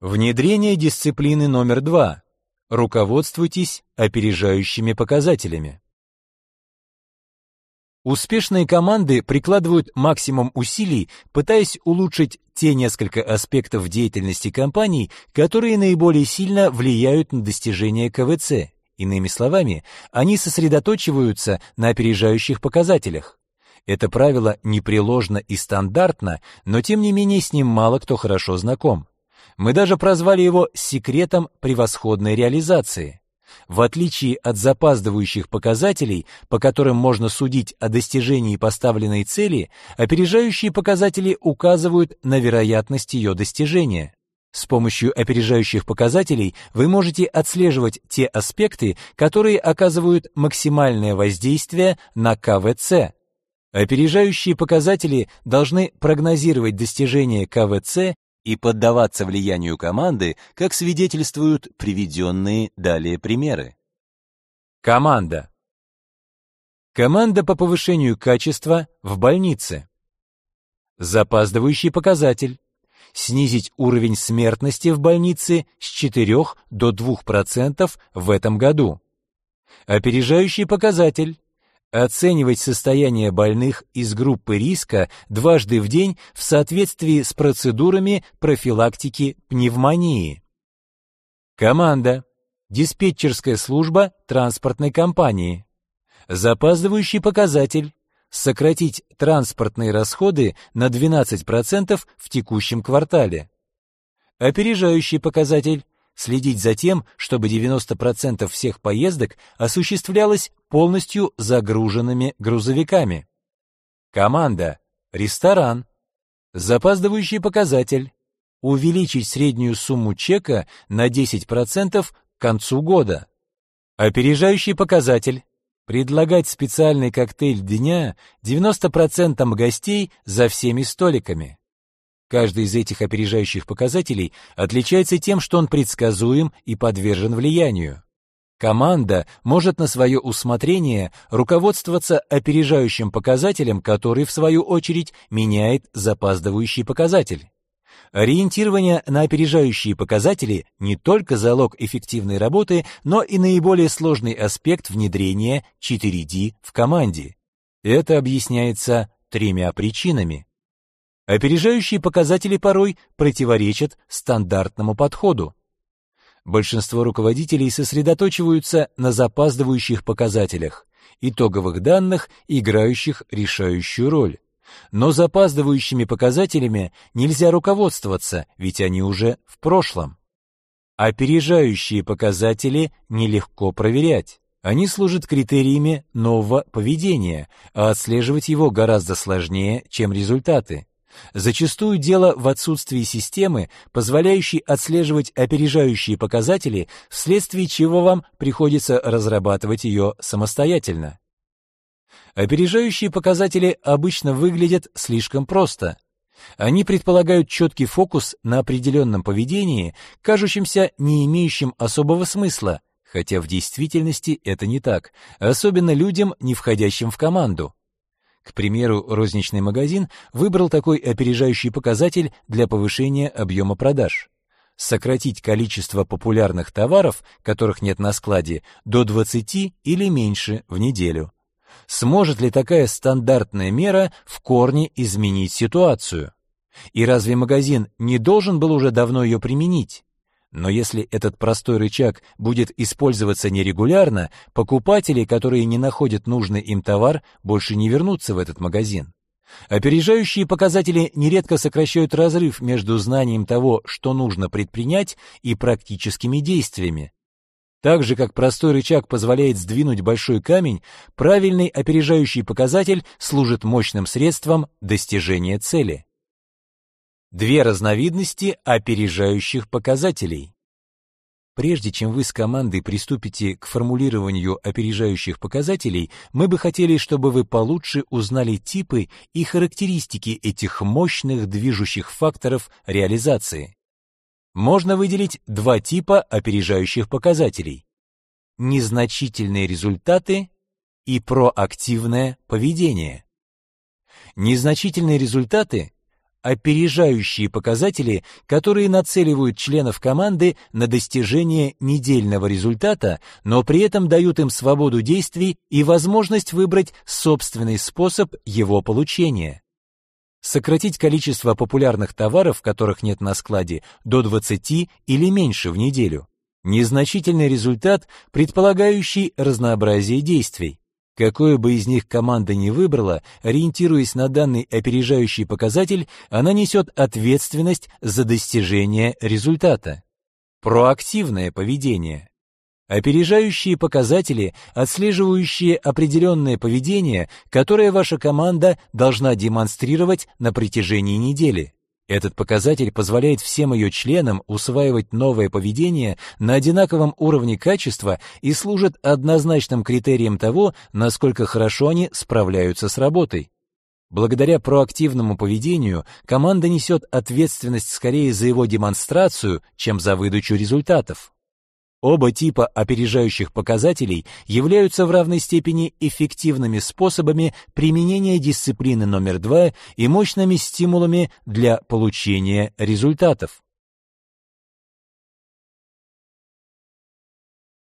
Внедрение дисциплины номер 2. Руководствуйтесь опережающими показателями. Успешные команды прикладывают максимум усилий, пытаясь улучшить те несколько аспектов деятельности компаний, которые наиболее сильно влияют на достижение КВЦ. Иными словами, они сосредотачиваются на опережающих показателях. Это правило непреложно и стандартно, но тем не менее с ним мало кто хорошо знаком. Мы даже прозвали его секретом превосходной реализации. В отличие от запаздывающих показателей, по которым можно судить о достижении поставленной цели, опережающие показатели указывают на вероятность ее достижения. С помощью опережающих показателей вы можете отслеживать те аспекты, которые оказывают максимальное воздействие на КВЦ. Опережающие показатели должны прогнозировать достижение КВЦ и поддаваться влиянию команды, как свидетельствуют приведенные далее примеры. Команда. Команда по повышению качества в больнице. Запаздывающий показатель. Снизить уровень смертности в больнице с 4 до 2% в этом году. Опережающий показатель. Оценивать состояние больных из группы риска дважды в день в соответствии с процедурами профилактики пневмонии. Команда. Диспетчерская служба транспортной компании. Запаздывающий показатель. Сократить транспортные расходы на 12% в текущем квартале. Опережающий показатель. Следить за тем, чтобы 90% всех поездок осуществлялось полностью загруженными грузовиками. Команда. Ресторан. Запаздывающий показатель. Увеличить среднюю сумму чека на 10% к концу года. Опережающий показатель. Предлагать специальный коктейль дня 90% гостей за всеми столиками. Каждый из этих опережающих показателей отличается тем, что он предсказуем и подвержен влиянию. Команда может на свое усмотрение руководствоваться опережающим показателем, который, в свою очередь, меняет запаздывающий показатель. Ориентирование на опережающие показатели не только залог эффективной работы, но и наиболее сложный аспект внедрения 4D в команде. Это объясняется 3 причинами. Опережающие показатели порой противоречат стандартному подходу. Большинство руководителей сосредотачиваются на запаздывающих показателях, итоговых данных, играющих решающую роль. Но запаздывающими показателями нельзя руководствоваться, ведь они уже в прошлом. Опережающие показатели нелегко проверять. Они служат критериями нового поведения, а отслеживать его гораздо сложнее, чем результаты. Зачастую дело в отсутствии системы, позволяющей отслеживать опережающие показатели, вследствие чего вам приходится разрабатывать ее самостоятельно. Опережающие показатели обычно выглядят слишком просто. Они предполагают четкий фокус на определенном поведении, кажущемся не имеющим особого смысла, хотя в действительности это не так, особенно людям, не входящим в команду. К примеру, розничный магазин выбрал такой опережающий показатель для повышения объема продаж. Сократить количество популярных товаров, которых нет на складе, до 20 или меньше в неделю. Сможет ли такая стандартная мера в корне изменить ситуацию? И разве магазин не должен был уже давно ее применить? Но если этот простой рычаг будет использоваться нерегулярно, покупатели, которые не находят нужный им товар, больше не вернутся в этот магазин. Опережающие показатели нередко сокращают разрыв между знанием того, что нужно предпринять, и практическими действиями. Так же, как простой рычаг позволяет сдвинуть большой камень, правильный опережающий показатель служит мощным средством достижения цели. 2 разновидности опережающих показателей. Прежде чем вы с командой приступите к формулированию опережающих показателей, мы бы хотели, чтобы вы получше узнали типы и характеристики этих мощных движущих факторов реализации. Можно выделить 2 типа опережающих показателей: незначительные результаты и проактивное поведение. Незначительные результаты опережающие показатели, которые нацеливают членов команды на достижение недельного результата, но при этом дают им свободу действий и возможность выбрать собственный способ его получения. Сократить количество популярных товаров, которых нет на складе, до 20 или меньше в неделю. Незначительный результат, предполагающий разнообразие действий. Какое бы из них команда ни выбрала, ориентируясь на данный опережающий показатель, она несет ответственность за достижение результата. Проактивное поведение. Опережающие показатели, отслеживающие определенное поведение, которое ваша команда должна демонстрировать на протяжении недели. Этот показатель позволяет всем ее членам усваивать новое поведение на одинаковом уровне качества и служит однозначным критерием того, насколько хорошо они справляются с работой. Благодаря проактивному поведению команда несет ответственность скорее за его демонстрацию, чем за выдачу результатов. Оба типа опережающих показателей являются в равной степени эффективными способами применения дисциплины номер 2 и мощными стимулами для получения результатов.